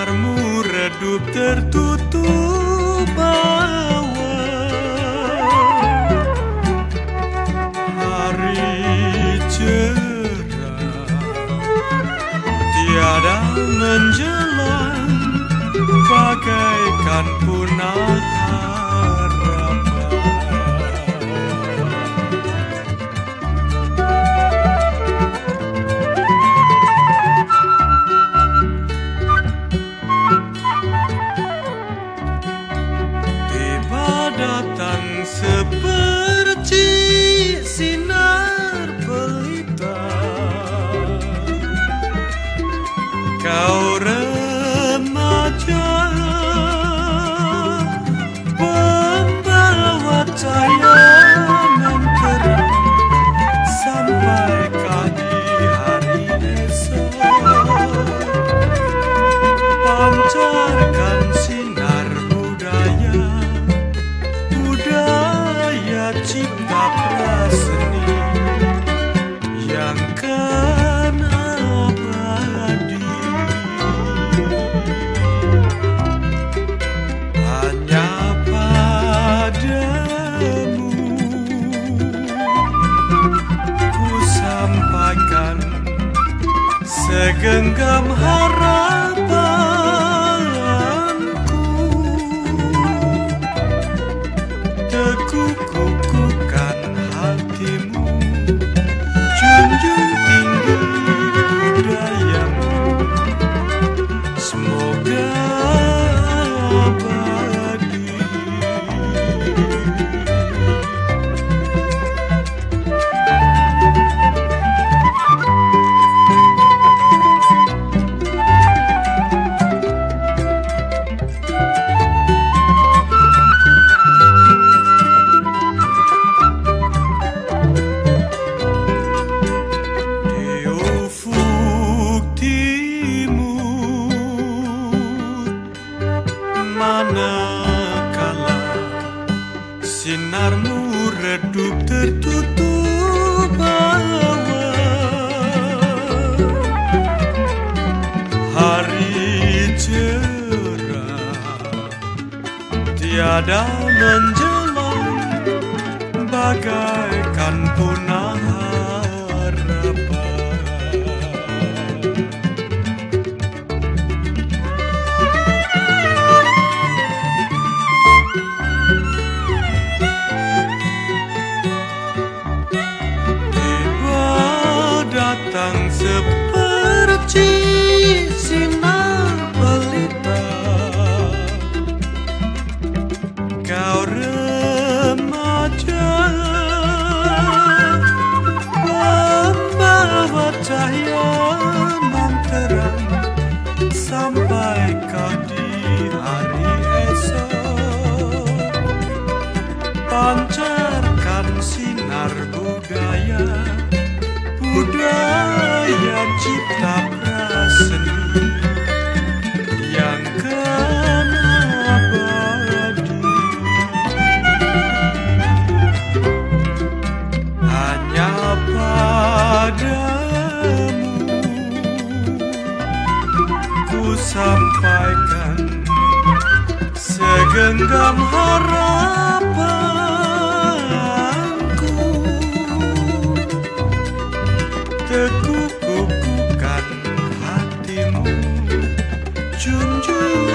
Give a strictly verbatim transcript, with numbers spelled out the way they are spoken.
Sinarmu redup tertutup awan, hari cerah tiada menjelang, bagaikan punah harapan. Datang seperti sinar pelita, kau remaja pembawa cahaya nan terang sampai di hari esok. Pancarkan sinar budaya, cipta praseni yang kan abadi. Hanya padamu ku sampaikan segenggam harapanku. Kukuhkan hatimu, junjung tinggi budayamu, semoga abadi. Manakala sinarmu redup tertutup awan, hari cerah tiada menjelang, bagaikan punah harapan. Datang seperti sinar pelita, kau remaja pembawa cahaya nan terang sampai di hari esok. Pancarkan sinar budaya, budaya cipta praseni yang kan abadi. Hanya padamu ku sampaikan segenggam harapanku. Kukuhkan hatimu, junjung